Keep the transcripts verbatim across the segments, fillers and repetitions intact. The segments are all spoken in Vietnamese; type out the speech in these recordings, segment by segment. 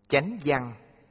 Chánh văn.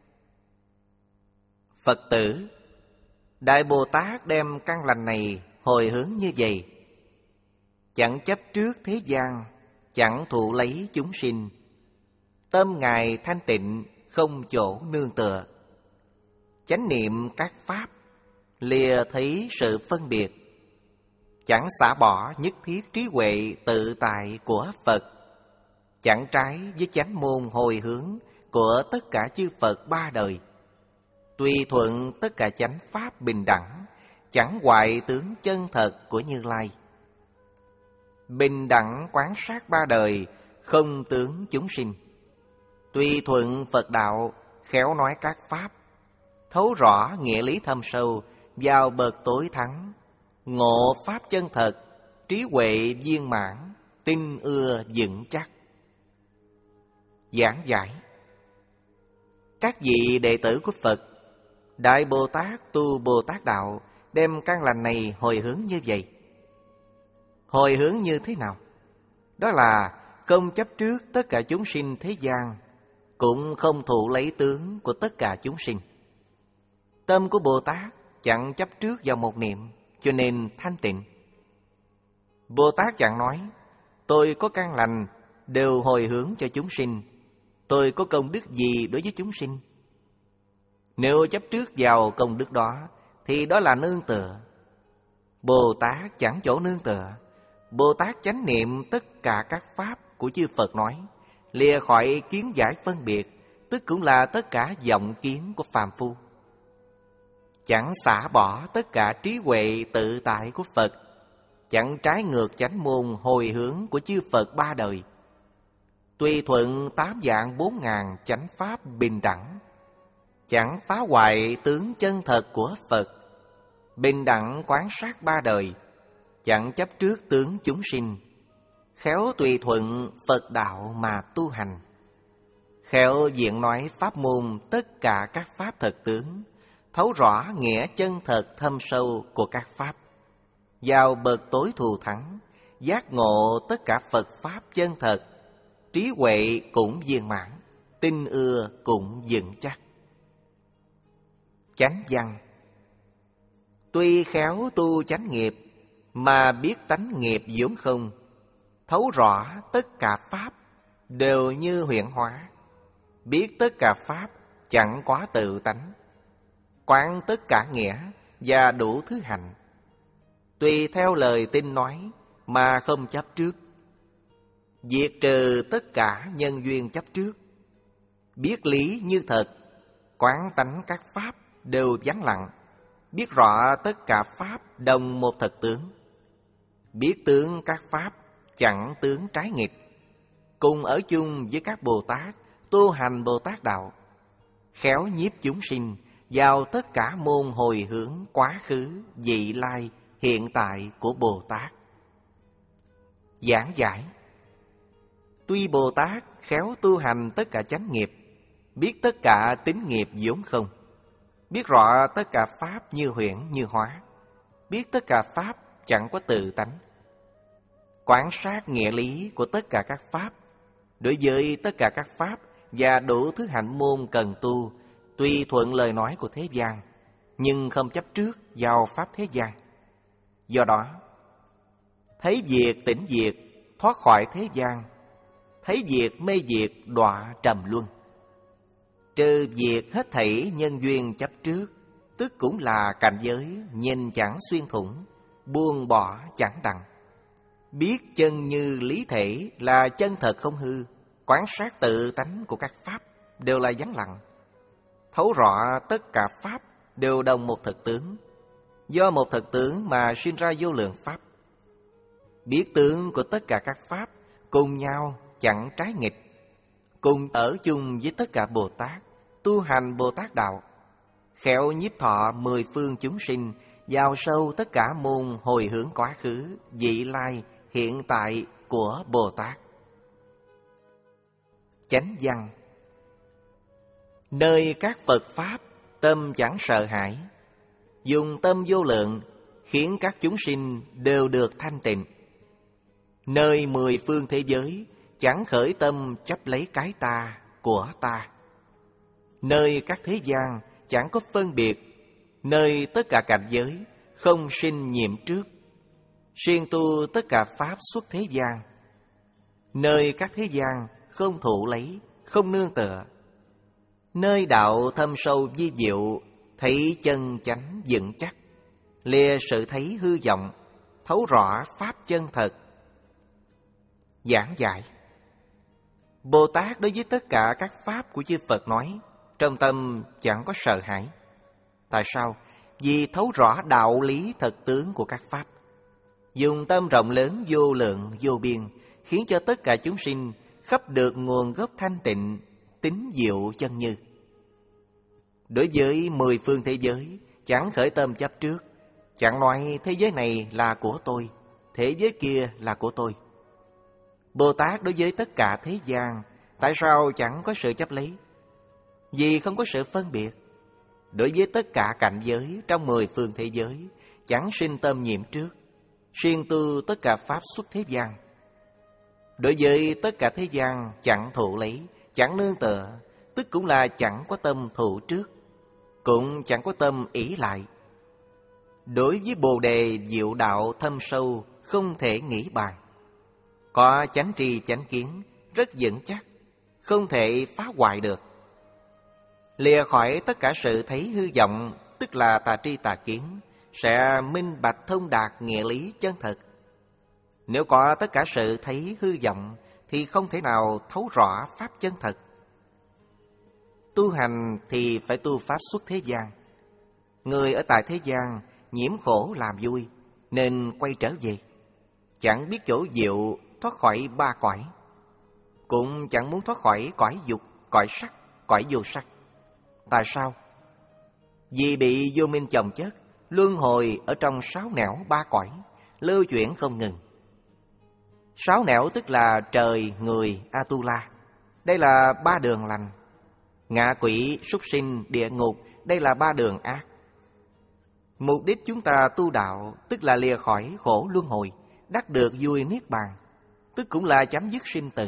Phật tử, Đại Bồ Tát đem căn lành này hồi hướng như vậy: chẳng chấp trước thế gian, chẳng thụ lấy chúng sinh. Tâm Ngài thanh tịnh, không chỗ nương tựa. Chánh niệm các pháp, lìa thấy sự phân biệt. Chẳng xả bỏ nhất thiết trí huệ tự tại của Phật. Chẳng trái với chánh môn hồi hướng của tất cả chư Phật ba đời. Tùy thuận tất cả chánh pháp bình đẳng, chẳng hoại tướng chân thật của Như Lai. Bình đẳng quán sát ba đời, không tướng chúng sinh. Tùy thuận Phật đạo, khéo nói các pháp. Thấu rõ nghĩa lý thâm sâu, vào bậc tối thắng. Ngộ pháp chân thật, trí huệ viên mãn, tin ưa vững chắc. Giảng giải. Các vị đệ tử của Phật, Đại Bồ Tát tu Bồ Tát đạo, đem căn lành này hồi hướng như vậy. Hồi hướng như thế nào? Đó là không chấp trước tất cả chúng sinh thế gian, cũng không thụ lấy tướng của tất cả chúng sinh. Tâm của Bồ Tát chẳng chấp trước vào một niệm, cho nên thanh tịnh. Bồ Tát chẳng nói: tôi có căn lành, đều hồi hướng cho chúng sinh. Tôi có công đức gì đối với chúng sinh? Nếu chấp trước vào công đức đó, thì đó là nương tựa. Bồ Tát chẳng chỗ nương tựa. Bồ Tát chánh niệm tất cả các pháp của chư Phật nói, lìa khỏi kiến giải phân biệt, tức cũng là tất cả vọng kiến của phàm phu. Chẳng xả bỏ tất cả trí huệ tự tại của Phật, chẳng trái ngược chánh môn hồi hướng của chư Phật ba đời. Tùy thuận tám vạn bốn ngàn chánh pháp bình đẳng, chẳng phá hoại tướng chân thật của Phật. Bình đẳng quán sát ba đời, chẳng chấp trước tướng chúng sinh. Khéo tùy thuận Phật đạo mà tu hành. Khéo diện nói pháp môn tất cả các pháp thật tướng, thấu rõ nghĩa chân thật thâm sâu của các pháp. Vào bậc tối thù thắng, giác ngộ tất cả Phật pháp chân thật. Trí huệ cũng viên mãn, tin ưa cũng vững chắc. Chánh văn. Tuy khéo tu chánh nghiệp, mà biết tánh nghiệp vốn không. Thấu rõ tất cả pháp đều như huyễn hóa. Biết tất cả pháp chẳng quá tự tánh. Quán tất cả nghĩa và đủ thứ hạnh. Tùy theo lời tin nói mà không chấp trước. Diệt trừ tất cả nhân duyên chấp trước. Biết lý như thật, quán tánh các pháp đều vắng lặng. Biết rõ tất cả pháp đồng một thật tướng. Biết tướng các pháp chẳng tướng trái nghịch. Cùng ở chung với các Bồ Tát, tu hành Bồ Tát đạo. Khéo nhiếp chúng sinh vào tất cả môn hồi hướng quá khứ, vị lai, hiện tại của Bồ Tát. Giảng giải. Tuy Bồ Tát khéo tu hành tất cả chánh nghiệp, biết tất cả tín nghiệp vốn không, biết rõ tất cả pháp như huyễn như hóa, biết tất cả pháp chẳng có tự tánh. Quán sát nghĩa lý của tất cả các pháp, đối với tất cả các pháp và đủ thứ hạnh môn cần tu, tùy thuận lời nói của thế gian, nhưng không chấp trước vào pháp thế gian. Do đó, thấy diệt tỉnh diệt, thoát khỏi thế gian, thấy diệt mê diệt, đọa trầm luân. Trừ diệt hết thảy nhân duyên chấp trước, tức cũng là cảnh giới nhìn chẳng xuyên thủng, buông bỏ chẳng đặng. Biết chân như lý thể là chân thật không hư, quán sát tự tánh của các pháp đều là vắng lặng. Thấu rõ tất cả pháp đều đồng một thực tướng, do một thực tướng mà sinh ra vô lượng pháp. Biết tướng của tất cả các pháp cùng nhau chẳng trái nghịch, cùng ở chung với tất cả Bồ Tát, tu hành Bồ Tát đạo. Khéo nhiếp thọ mười phương chúng sinh, vào sâu tất cả môn hồi hướng quá khứ, vị lai, hiện tại của Bồ Tát. Chánh văn. Nơi các Phật pháp, tâm chẳng sợ hãi. Dùng tâm vô lượng, khiến các chúng sinh đều được thanh tịnh. Nơi mười phương thế giới, chẳng khởi tâm chấp lấy cái ta, của ta. Nơi các thế gian chẳng có phân biệt, nơi tất cả cảnh giới không sinh nhiễm trước. Siêng tu tất cả pháp xuất thế gian, nơi các thế gian không thụ lấy, không nương tựa. Nơi đạo thâm sâu vi diệu, thấy chân chánh vững chắc, lìa sự thấy hư vọng, thấu rõ pháp chân thật. Giảng giải. Bồ Tát đối với tất cả các pháp của chư Phật nói, trong tâm chẳng có sợ hãi. Tại sao? Vì thấu rõ đạo lý thật tướng của các pháp. Dùng tâm rộng lớn vô lượng vô biên, khiến cho tất cả chúng sinh khắp được nguồn gốc thanh tịnh, tín diệu chân như. Đối với mười phương thế giới, chẳng khởi tâm chấp trước, chẳng nói thế giới này là của tôi, thế giới kia là của tôi. Bồ Tát đối với tất cả thế gian, tại sao chẳng có sự chấp lấy? Vì không có sự phân biệt. Đối với tất cả cảnh giới trong mười phương thế giới, chẳng sinh tâm nhiễm trước, siêng tu tất cả pháp xuất thế gian. Đối với tất cả thế gian chẳng thụ lấy, chẳng nương tựa, tức cũng là chẳng có tâm thụ trước, cũng chẳng có tâm ỷ lại. Đối với Bồ Đề diệu đạo thâm sâu, không thể nghĩ bàn. Có chánh tri chánh kiến, rất vững chắc, không thể phá hoại được. Lìa khỏi tất cả sự thấy hư vọng, tức là tà tri tà kiến, sẽ minh bạch thông đạt nghĩa lý chân thật. Nếu có tất cả sự thấy hư vọng, thì không thể nào thấu rõ pháp chân thật. Tu hành thì phải tu pháp xuất thế gian. Người ở tại thế gian nhiễm khổ làm vui, nên quay trở về. Chẳng biết chỗ diệu thoát khỏi ba cõi, cũng chẳng muốn thoát khỏi cõi dục, cõi sắc, cõi vô sắc. Tại sao? Vì bị vô minh chồng chất, luân hồi ở trong sáu nẻo ba cõi, lưu chuyển không ngừng. Sáu nẻo tức là trời, người, Atula. Đây là ba đường lành. Ngạ quỷ, súc sinh, địa ngục, đây là ba đường ác. Mục đích chúng ta tu đạo, tức là lìa khỏi khổ luân hồi, đắc được vui niết bàn, tức cũng là chấm dứt sinh tử.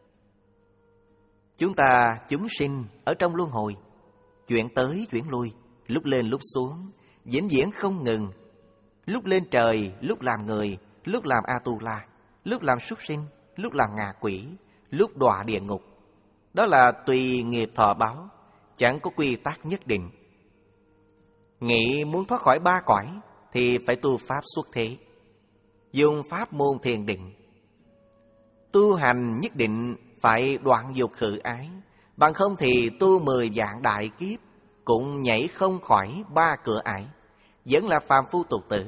Chúng ta chúng sinh ở trong luân hồi, chuyển tới chuyển lui, lúc lên lúc xuống, vĩnh viễn không ngừng. Lúc lên trời, lúc làm người, lúc làm Atula, lúc làm súc sinh, lúc làm ngạ quỷ, lúc đọa địa ngục. Đó là tùy nghiệp thọ báo, chẳng có quy tắc nhất định. Nghĩ muốn thoát khỏi ba cõi thì phải tu pháp xuất thế, dùng pháp môn thiền định. Tu hành nhất định phải đoạn dục khử ái, bằng không thì tu mười vạn đại kiếp cũng nhảy không khỏi ba cửa ải, vẫn là phàm phu tục tử.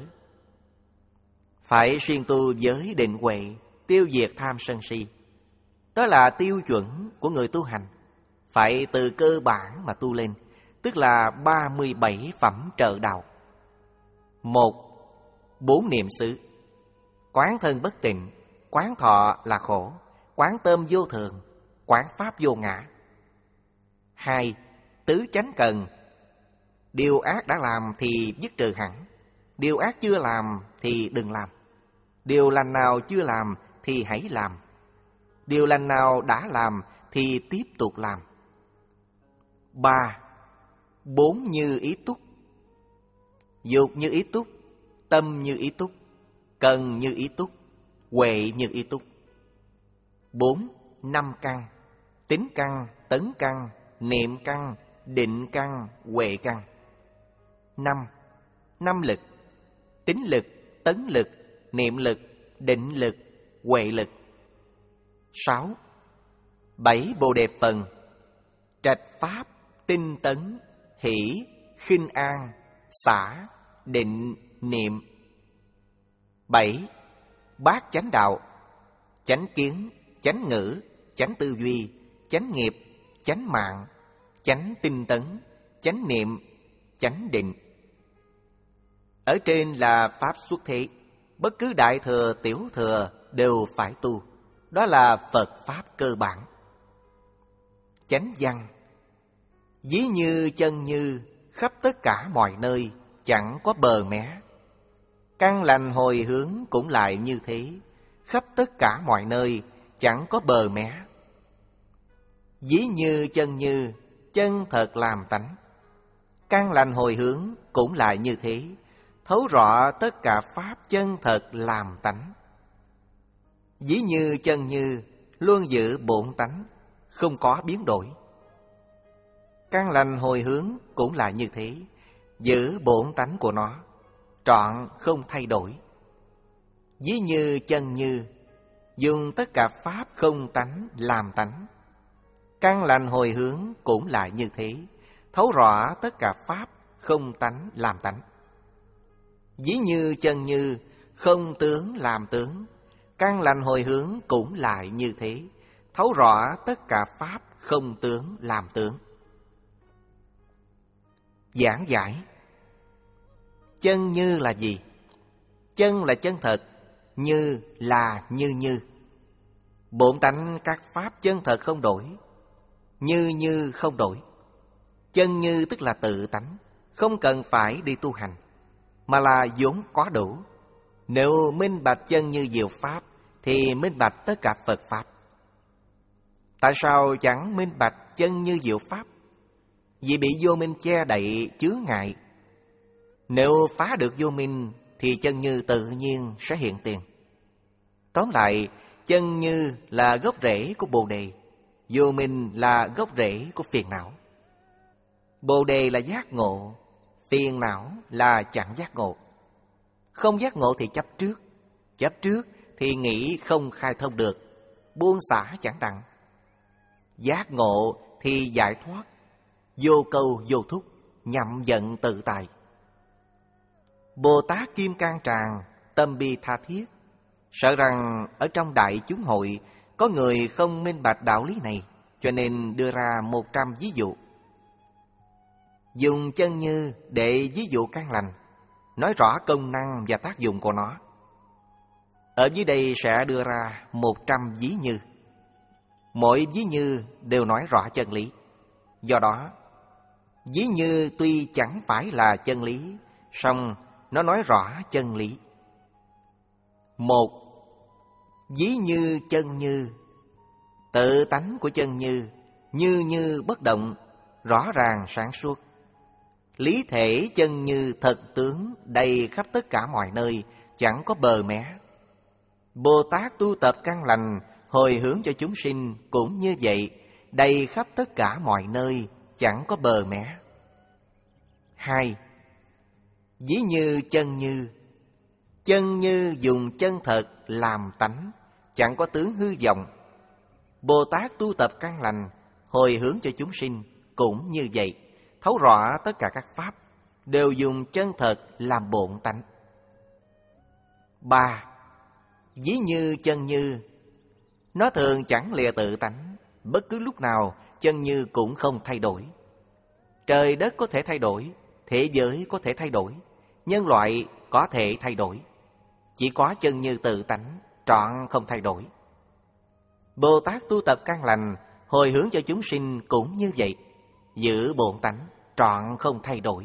Phải siêng tu giới định huệ, tiêu diệt tham sân si. Đó là tiêu chuẩn của người tu hành. Phải từ cơ bản mà tu lên, tức là ba mươi bảy phẩm trợ đạo. Một, bốn niệm xứ. Quán thân bất tịnh, quán thọ là khổ, quán tâm vô thường, quán pháp vô ngã. Hai, tứ chánh cần. Điều ác đã làm thì dứt trừ hẳn, điều ác chưa làm thì đừng làm. Điều lành nào chưa làm thì hãy làm, điều lành nào đã làm thì tiếp tục làm. Ba, bốn như ý túc. Dục như ý túc, tâm như ý túc, cần như ý túc, huệ như ý túc. Bốn, năm căn. Tín căn, tấn căn, niệm căn, định căn, huệ căn. Năm, năm lực. Tín lực, tấn lực, niệm lực, định lực, huệ lực. Sáu, bảy bồ đề phần. Trạch pháp, tinh tấn, hỷ, khinh an, xả, định, niệm. Bảy, bát chánh đạo. Chánh kiến, chánh ngữ, chánh tư duy, chánh nghiệp, chánh mạng, chánh tinh tấn, chánh niệm, chánh định. Ở trên là pháp xuất thế, bất cứ đại thừa, tiểu thừa đều phải tu. Đó là Phật pháp cơ bản. Chánh văn. Ví như chân như, khắp tất cả mọi nơi, chẳng có bờ mé. Căn lành hồi hướng cũng lại như thế, khắp tất cả mọi nơi, chẳng có bờ mé. Ví như chân như, chân thật làm tánh. Căn lành hồi hướng cũng lại như thế, thấu rõ tất cả pháp chân thật làm tánh. Ví như chân như luôn giữ bổn tánh, không có biến đổi. Căn lành hồi hướng cũng là như thế, giữ bổn tánh của nó, trọn không thay đổi. Ví như chân như dùng tất cả pháp không tánh làm tánh. Căn lành hồi hướng cũng lại như thế, thấu rõ tất cả pháp không tánh làm tánh. Ví như chân như không tướng làm tướng. Căn lành hồi hướng cũng lại như thế, thấu rõ tất cả pháp không tướng làm tướng. Giảng giải. Chân như là gì? Chân là chân thật, như là như như. Bổn tánh các pháp chân thật không đổi, như như không đổi. Chân như tức là tự tánh, không cần phải đi tu hành, mà là vốn có đủ. Nếu minh bạch chân như diệu pháp, thì minh bạch tất cả Phật pháp. Tại sao chẳng minh bạch chân như diệu pháp? Vì bị vô minh che đậy chướng ngại. Nếu phá được vô minh, thì chân như tự nhiên sẽ hiện tiền. Tóm lại, chân như là gốc rễ của Bồ Đề, vô minh là gốc rễ của phiền não. Bồ Đề là giác ngộ, phiền não là chẳng giác ngộ. Không giác ngộ thì chấp trước, chấp trước thì nghĩ không khai thông được, buông xả chẳng đặng. Giác ngộ thì giải thoát, vô câu vô thúc, nhậm giận tự tại. Bồ Tát Kim Cang Tràng tâm bi tha thiết, sợ rằng ở trong đại chúng hội có người không minh bạch đạo lý này, cho nên đưa ra một trăm ví dụ. Dùng chân như để ví dụ căn lành, nói rõ công năng và tác dụng của nó. Ở dưới đây sẽ đưa ra một trăm ví như. Mỗi ví như đều nói rõ chân lý. Do đó, ví như tuy chẳng phải là chân lý, song nó nói rõ chân lý. Một, ví như chân như. Tự tánh của chân như, như như bất động, rõ ràng sáng suốt. Lý thể chân như thật tướng đầy khắp tất cả mọi nơi, chẳng có bờ mé. Bồ Tát tu tập căn lành, hồi hướng cho chúng sinh cũng như vậy, đầy khắp tất cả mọi nơi, chẳng có bờ mé. Hai, ví như chân như. Chân như dùng chân thật làm tánh, chẳng có tướng hư vọng. Bồ Tát tu tập căn lành, hồi hướng cho chúng sinh cũng như vậy, thấu rõ tất cả các pháp, đều dùng chân thật làm bổn tánh. Ba, ví như chân như. Nó thường chẳng lìa tự tánh, bất cứ lúc nào chân như cũng không thay đổi. Trời đất có thể thay đổi, thế giới có thể thay đổi, nhân loại có thể thay đổi. Chỉ có chân như tự tánh, trọn không thay đổi. Bồ Tát tu tập căn lành, hồi hướng cho chúng sinh cũng như vậy, giữ bổn tánh, trọn không thay đổi.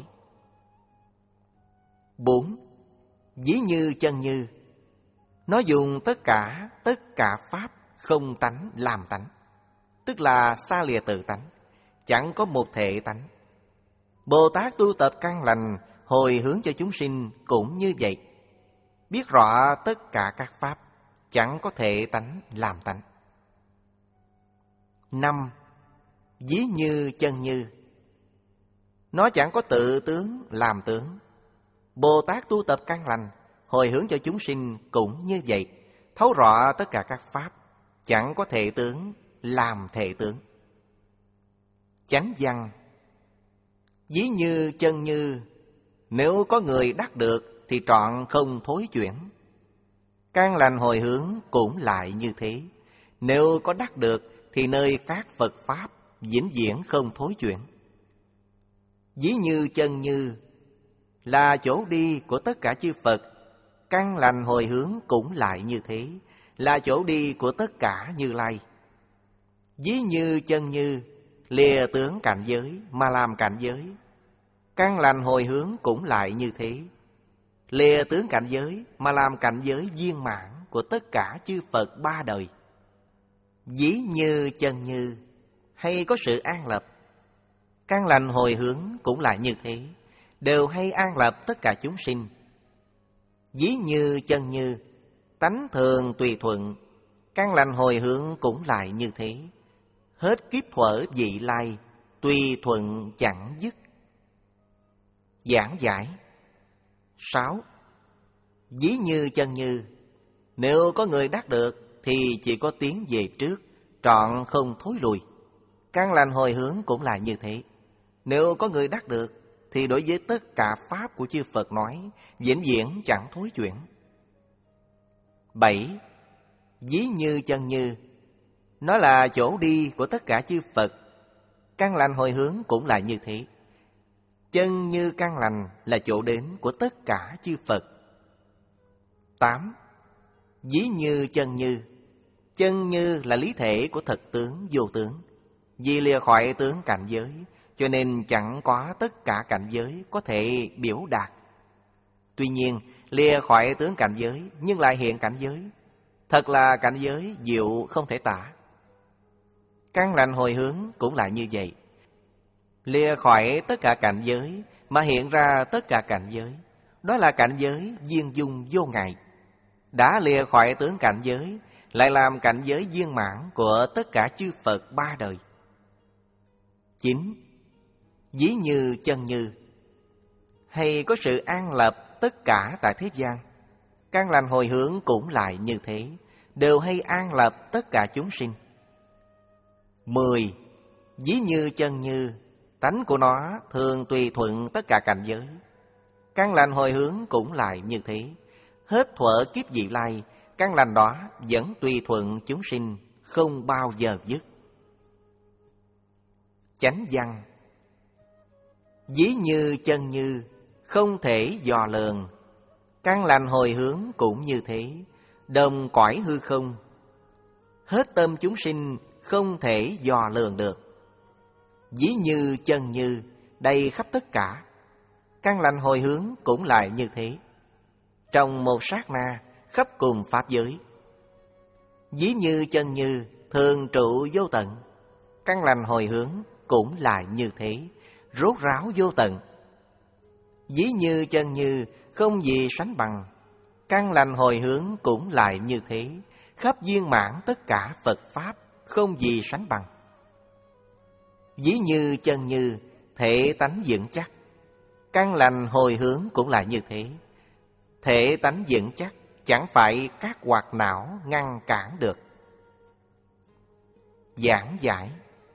Bốn, ví như chân như. Nó dùng tất cả, tất cả pháp không tánh làm tánh, tức là xa lìa tự tánh, chẳng có một thể tánh. Bồ Tát tu tập căn lành, hồi hướng cho chúng sinh cũng như vậy, biết rõ tất cả các pháp, chẳng có thể tánh làm tánh. Năm, ví như chân như. Nó chẳng có tự tướng làm tướng. Bồ Tát tu tập căn lành, hồi hướng cho chúng sinh cũng như vậy, thấu rõ tất cả các pháp, chẳng có thể tướng làm thể tướng. Chánh văn. Ví như chân như. Nếu có người đắc được thì trọn không thối chuyển. Căn lành hồi hướng cũng lại như thế. Nếu có đắc được thì nơi các Phật pháp vĩnh viễn không thối chuyển. Ví như chân như là chỗ đi của tất cả chư Phật. Căn lành hồi hướng cũng lại như thế, là chỗ đi của tất cả Như Lai. Ví như chân như lìa tướng cảnh giới mà làm cảnh giới. Căn lành hồi hướng cũng lại như thế, lìa tướng cảnh giới mà làm cảnh giới viên mãn của tất cả chư Phật ba đời. Ví như chân như hay có sự an lập. căn lành hồi hướng cũng là như thế, đều hay an lập tất cả chúng sinh. Ví như chân như, tánh thường tùy thuận, căn lành hồi hướng cũng lại như thế. Hết kiếp thuở vị lai, tùy thuận chẳng dứt. Giảng giải. Sáu. Ví như chân như, nếu có người đắc được thì chỉ có tiến về trước, trọn không thối lùi. Căn lành hồi hướng cũng là như thế. Nếu có người đắc được thì đối với tất cả pháp của chư Phật nói, vĩnh viễn chẳng thối chuyển. Bảy. Ví như chân như, nó là chỗ đi của tất cả chư Phật. Căn lành hồi hướng cũng là như thế. Chân như căn lành là chỗ đến của tất cả chư Phật. Tám. Ví như chân như, chân như là lý thể của thật tướng vô tướng. Vì lìa khỏi tướng cảnh giới, cho nên chẳng có tất cả cảnh giới có thể biểu đạt. Tuy nhiên, lìa khỏi tướng cảnh giới nhưng lại hiện cảnh giới, thật là cảnh giới diệu không thể tả. Căn lành hồi hướng cũng là như vậy. Lìa khỏi tất cả cảnh giới mà hiện ra tất cả cảnh giới, đó là cảnh giới viên dung vô ngại. Đã lìa khỏi tướng cảnh giới, lại làm cảnh giới viên mãn của tất cả chư Phật ba đời. Chín. Ví như chân như, hay có sự an lập tất cả tại thế gian. Căn lành hồi hướng cũng lại như thế, đều hay an lập tất cả chúng sinh. Mười. Ví như chân như, tánh của nó thường tùy thuận tất cả cảnh giới. Căn lành hồi hướng cũng lại như thế. Hết thuở kiếp vị lai, căn lành đó vẫn tùy thuận chúng sinh, không bao giờ dứt. Chánh văn. Ví như chân như, không thể dò lường. Căn lành hồi hướng cũng như thế, đồng cõi hư không. Hết tâm chúng sinh không thể dò lường được. Ví như chân như, đầy khắp tất cả. Căn lành hồi hướng cũng lại như thế, trong một sát na khắp cùng pháp giới. Ví như chân như, thường trụ vô tận. Căn lành hồi hướng cũng lại như thế, rốt ráo vô tận. Ví như chân như, không gì sánh bằng. Căn lành hồi hướng cũng lại như thế, khắp viên mãn tất cả Phật Pháp, không gì sánh bằng. Ví như chân như, thể tánh vững chắc. Căn lành hồi hướng cũng là như thế. Thể tánh vững chắc, chẳng phải các hoạt não ngăn cản được. Giảng giải.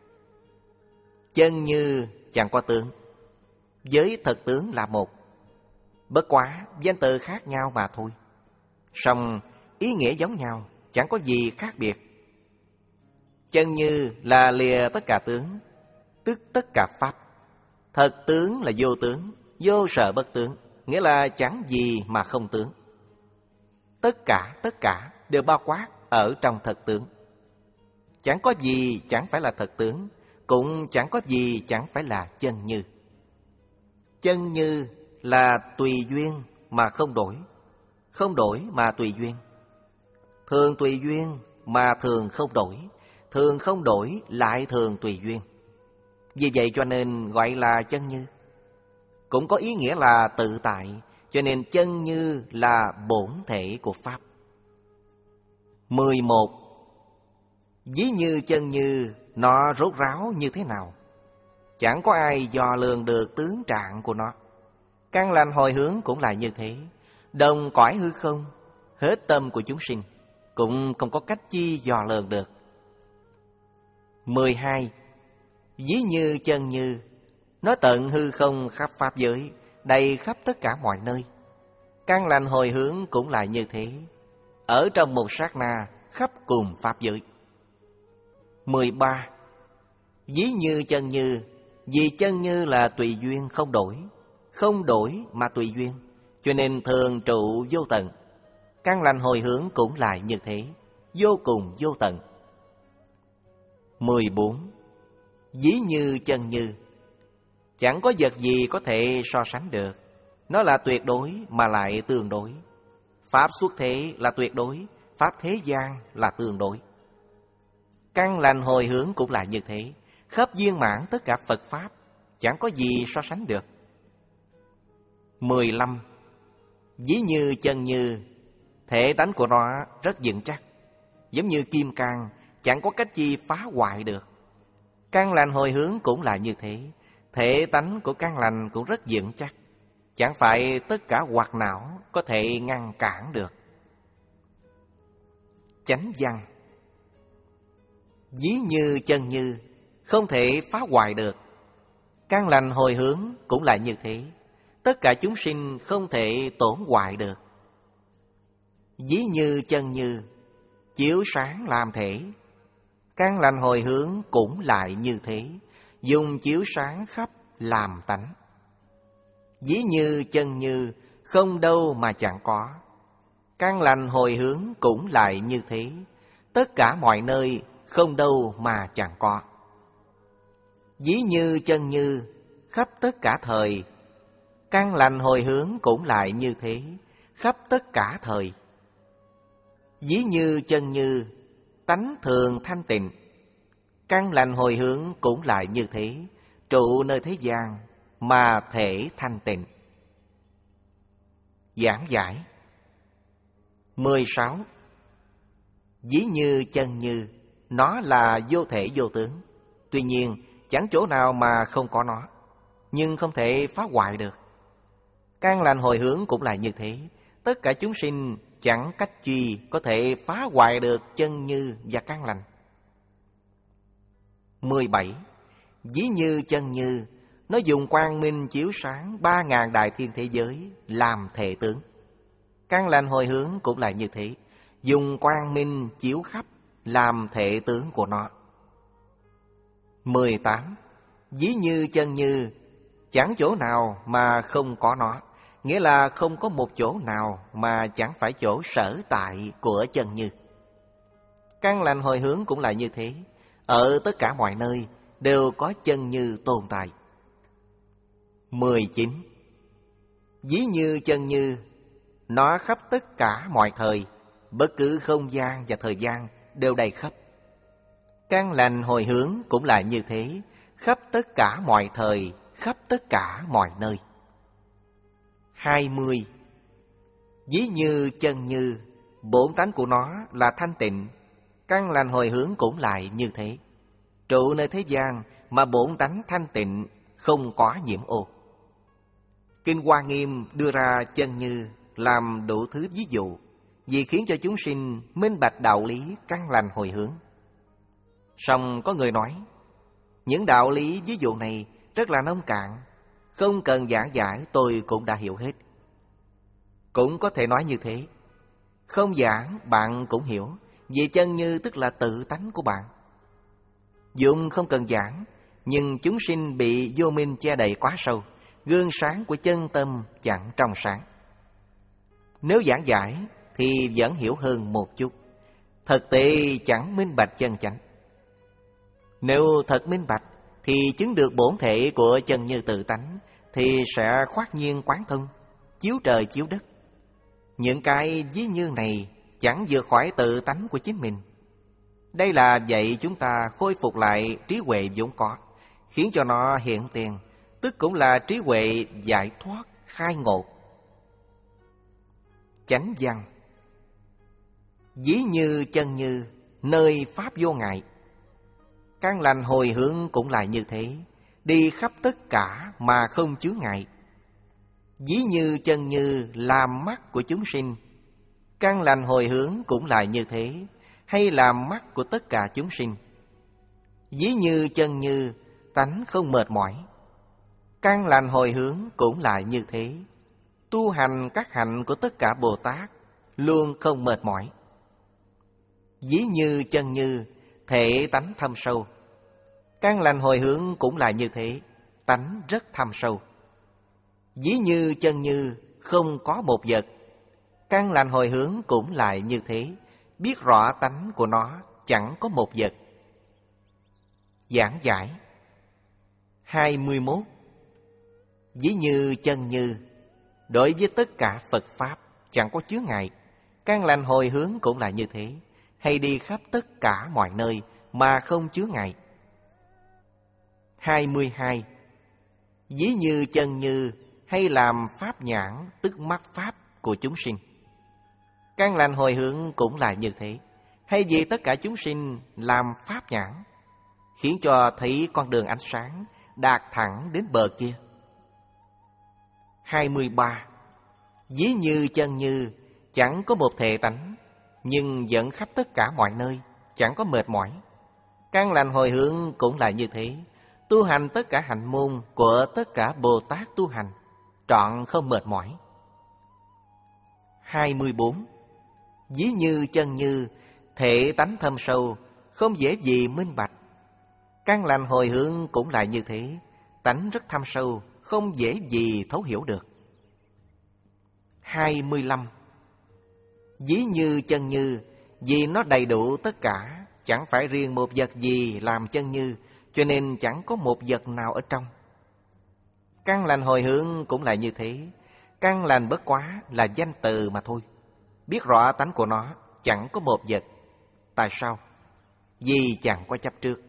Chân như chẳng có tướng, với thật tướng là một. Bất quá danh từ khác nhau mà thôi, song ý nghĩa giống nhau, chẳng có gì khác biệt. Chân như là lìa tất cả tướng, tức tất cả pháp. Thật tướng là vô tướng, vô sở bất tướng, nghĩa là chẳng gì mà không tướng. Tất cả, tất cả đều bao quát ở trong thật tướng. Chẳng có gì chẳng phải là thật tướng, cũng chẳng có gì chẳng phải là chân như. Chân như là tùy duyên mà không đổi, không đổi mà tùy duyên. Thường tùy duyên mà thường không đổi, thường không đổi lại thường tùy duyên. Vì vậy cho nên gọi là chân như. Cũng có ý nghĩa là tự tại, cho nên chân như là bổn thể của Pháp. Mười một. Ví như chân như, nó rốt ráo như thế nào? Chẳng có ai dò lường được tướng trạng của nó. Căn lành hồi hướng cũng là như thế, đồng cõi hư không, hết tâm của chúng sinh, cũng không có cách chi dò lường được. Mười hai. Ví như chân như, nó tận hư không khắp pháp giới, đầy khắp tất cả mọi nơi. Căn lành hồi hướng cũng là như thế, ở trong một sát na khắp cùng pháp giới. Mười ba. Ví như chân như, vì chân như là tùy duyên không đổi, không đổi mà tùy duyên, cho nên thường trụ vô tận. Căn lành hồi hướng cũng lại như thế, vô cùng vô tận. Mười bốn. Ví như chân như, chẳng có vật gì có thể so sánh được. Nó là tuyệt đối mà lại tương đối. Pháp xuất thế là tuyệt đối, pháp thế gian là tương đối. Căn lành hồi hướng cũng là như thế, khắp viên mãn tất cả Phật Pháp, chẳng có gì so sánh được. Mười lăm. Ví như chân như, thể tánh của nó rất vững chắc, giống như kim cang, chẳng có cách gì phá hoại được. Căn lành hồi hướng cũng là như thế, thể tánh của căn lành cũng rất vững chắc, chẳng phải tất cả hoạt não có thể ngăn cản được. Chánh văn. Ví như chân như, không thể phá hoại được. Căn lành hồi hướng cũng là như thế, tất cả chúng sinh không thể tổn hoại được. Ví như chân như, chiếu sáng làm thể. Căn lành hồi hướng cũng lại như thế, dùng chiếu sáng khắp làm tánh. Ví như chân như, không đâu mà chẳng có. Căn lành hồi hướng cũng lại như thế, tất cả mọi nơi không đâu mà chẳng có. Ví như chân như, khắp tất cả thời. Căn lành hồi hướng cũng lại như thế, khắp tất cả thời. Ví như chân như, tánh thường thanh tịnh. Căn lành hồi hướng cũng lại như thế, trụ nơi thế gian mà thể thanh tịnh. Giảng giải. Mười sáu. Ví như chân như, nó là vô thể vô tướng. Tuy nhiên, chẳng chỗ nào mà không có nó, nhưng không thể phá hoại được. Căn lành hồi hướng cũng là như thế, tất cả chúng sinh chẳng cách chi có thể phá hoại được chân như và căn lành. Mười bảy. Ví như chân như, nó dùng quang minh chiếu sáng ba ngàn đại thiên thế giới làm thể tướng. Căn lành hồi hướng cũng là như thế, dùng quang minh chiếu khắp làm thể tướng của nó. Mười tám. Ví như chân như, chẳng chỗ nào mà không có nó, nghĩa là không có một chỗ nào mà chẳng phải chỗ sở tại của chân như. Căn lành hồi hướng cũng là như thế, ở tất cả mọi nơi đều có chân như tồn tại. Mười chín. Ví như chân như, nó khắp tất cả mọi thời, bất cứ không gian và thời gian đều đầy khắp. Căn lành hồi hướng cũng là như thế, khắp tất cả mọi thời, khắp tất cả mọi nơi. Hai mươi. Ví như chân như, bổn tánh của nó là thanh tịnh. Căn lành hồi hướng cũng lại như thế, trụ nơi thế gian mà bổn tánh thanh tịnh, không có nhiễm ô. Kinh Hoa Nghiêm đưa ra chân như làm đủ thứ ví dụ, vì khiến cho chúng sinh minh bạch đạo lý căn lành hồi hướng. Song có người nói, những đạo lý ví dụ này rất là nông cạn, không cần giảng giải tôi cũng đã hiểu hết. Cũng có thể nói như thế, không giảng bạn cũng hiểu, vì chân như tức là tự tánh của bạn. Dụng không cần giảng, nhưng chúng sinh bị vô minh che đậy quá sâu, gương sáng của chân tâm chẳng trong sáng. Nếu giảng giải thì vẫn hiểu hơn một chút, thực tế chẳng minh bạch chân chánh. Nếu thật minh bạch thì chứng được bổn thể của chân như tự tánh, thì sẽ khoát nhiên quán thông, chiếu trời chiếu đất. Những cái ví như này chẳng vượt khỏi tự tánh của chính mình. Đây là dạy chúng ta khôi phục lại trí huệ vốn có, khiến cho nó hiện tiền, tức cũng là trí huệ giải thoát, khai ngộ. Chánh văn. Ví như chân như, nơi pháp vô ngại. Căn lành hồi hướng cũng là như thế, đi khắp tất cả mà không chướng ngại. Ví như chân như làm mắt của chúng sinh. Căn lành hồi hướng cũng là như thế, hay làm mắt của tất cả chúng sinh. Ví như chân như, tánh không mệt mỏi. Căn lành hồi hướng cũng là như thế, tu hành các hạnh của tất cả Bồ Tát luôn không mệt mỏi. Ví như chân như, thể tánh thâm sâu. Căn lành hồi hướng cũng là như thế, tánh rất thâm sâu. Ví như chân như, không có một vật. Căn lành hồi hướng cũng lại như thế, biết rõ tánh của nó chẳng có một vật. Giảng giải. Hai mươi mốt. Ví như chân như, đối với tất cả Phật Pháp chẳng có chướng ngại. Căn lành hồi hướng cũng là như thế, hay đi khắp tất cả mọi nơi mà không chướng ngại. Hai mươi hai. ví như chân như hay làm pháp nhãn, tức mắt pháp của chúng sinh. Căn lành hồi hướng cũng là như thế, hay vì tất cả chúng sinh làm pháp nhãn, khiến cho thấy con đường ánh sáng đạt thẳng đến bờ kia. hai mươi ba. Ví như chân như chẳng có một thể tánh, nhưng dẫn khắp tất cả mọi nơi, chẳng có mệt mỏi. Căn lành hồi hướng cũng là như thế, tu hành tất cả hạnh môn của tất cả Bồ Tát tu hành, trọn không mệt mỏi. hai mươi bốn. Ví như chân như thể tánh thâm sâu, không dễ gì minh bạch. Căn lành hồi hướng cũng là như thế, tánh rất thâm sâu, không dễ gì thấu hiểu được. hai mươi lăm. Ví như chân như, vì nó đầy đủ tất cả, chẳng phải riêng một vật gì làm chân như, cho nên chẳng có một vật nào ở trong. Căn lành hồi hướng cũng là như thế, căn lành bất quá là danh từ mà thôi. Biết rõ tánh của nó, chẳng có một vật. Tại sao? Vì chẳng có chấp trước.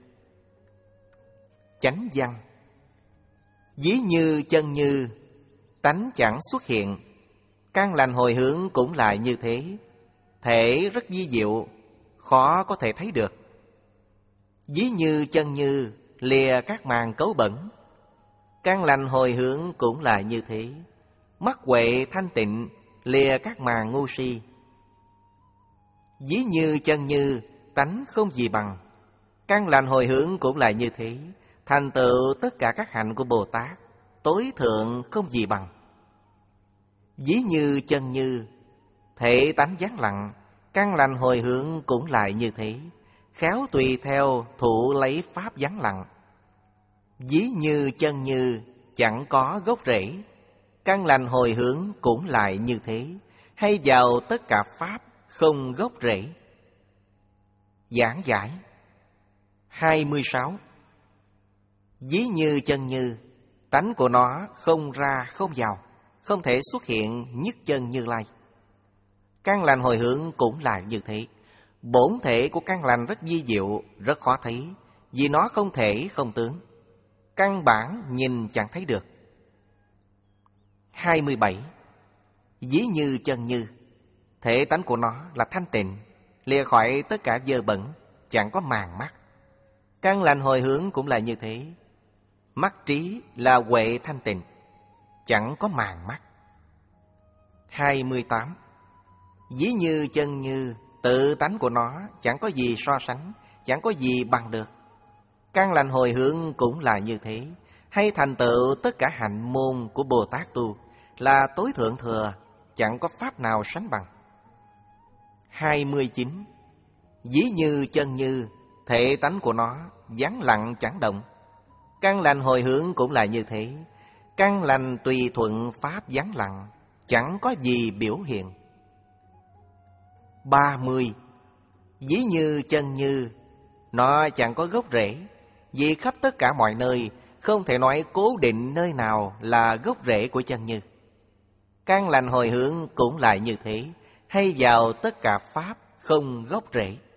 Chánh văn. Ví như chân như, tánh chẳng xuất hiện. Căn lành hồi hướng cũng là như thế, thể rất vi diệu, khó có thể thấy được. Ví như chân như, lìa các màn cấu bẩn. Căn lành hồi hướng cũng là như thế, mắt huệ thanh tịnh, lìa các màn ngu si. Ví như chân như, tánh không gì bằng. Căn lành hồi hướng cũng là như thế, thành tựu tất cả các hạnh của Bồ Tát, tối thượng không gì bằng. Ví như chân như, thể tánh vắng lặng. Căn lành hồi hướng cũng lại như thế, khéo tùy theo thụ lấy pháp vắng lặng. Ví như chân như, chẳng có gốc rễ. Căn lành hồi hướng cũng lại như thế, hay vào tất cả pháp không gốc rễ. Giảng giải. hai mươi sáu. Ví như chân như, tánh của nó không ra không vào, không thể xuất hiện nhất chân Như Lai. Căn lành hồi hướng cũng là như thế, bổn thể của căn lành rất vi diệu, rất khó thấy, vì nó không thể không tướng, căn bản nhìn chẳng thấy được. hai mươi bảy. Ví như chân như, thể tánh của nó là thanh tịnh, lìa khỏi tất cả dơ bẩn, chẳng có màng mắt. Căn lành hồi hướng cũng là như thế, mắt trí là huệ thanh tịnh, chẳng có màng mắt. hai mươi tám. Ví như chân như, tự tánh của nó chẳng có gì so sánh, chẳng có gì bằng được. Căn lành hồi hướng cũng là như thế, hay thành tựu tất cả hạnh môn của Bồ Tát tu, là tối thượng thừa, chẳng có pháp nào sánh bằng. hai mươi chín. Ví như chân như, thể tánh của nó vắng lặng chẳng động. Căn lành hồi hướng cũng là như thế, căn lành tùy thuận pháp vắng lặng, chẳng có gì biểu hiện. ba mươi. Ví như chân như, nó chẳng có gốc rễ, vì khắp tất cả mọi nơi, không thể nói cố định nơi nào là gốc rễ của chân như. Căn lành hồi hướng cũng lại như thế, hay vào tất cả pháp không gốc rễ.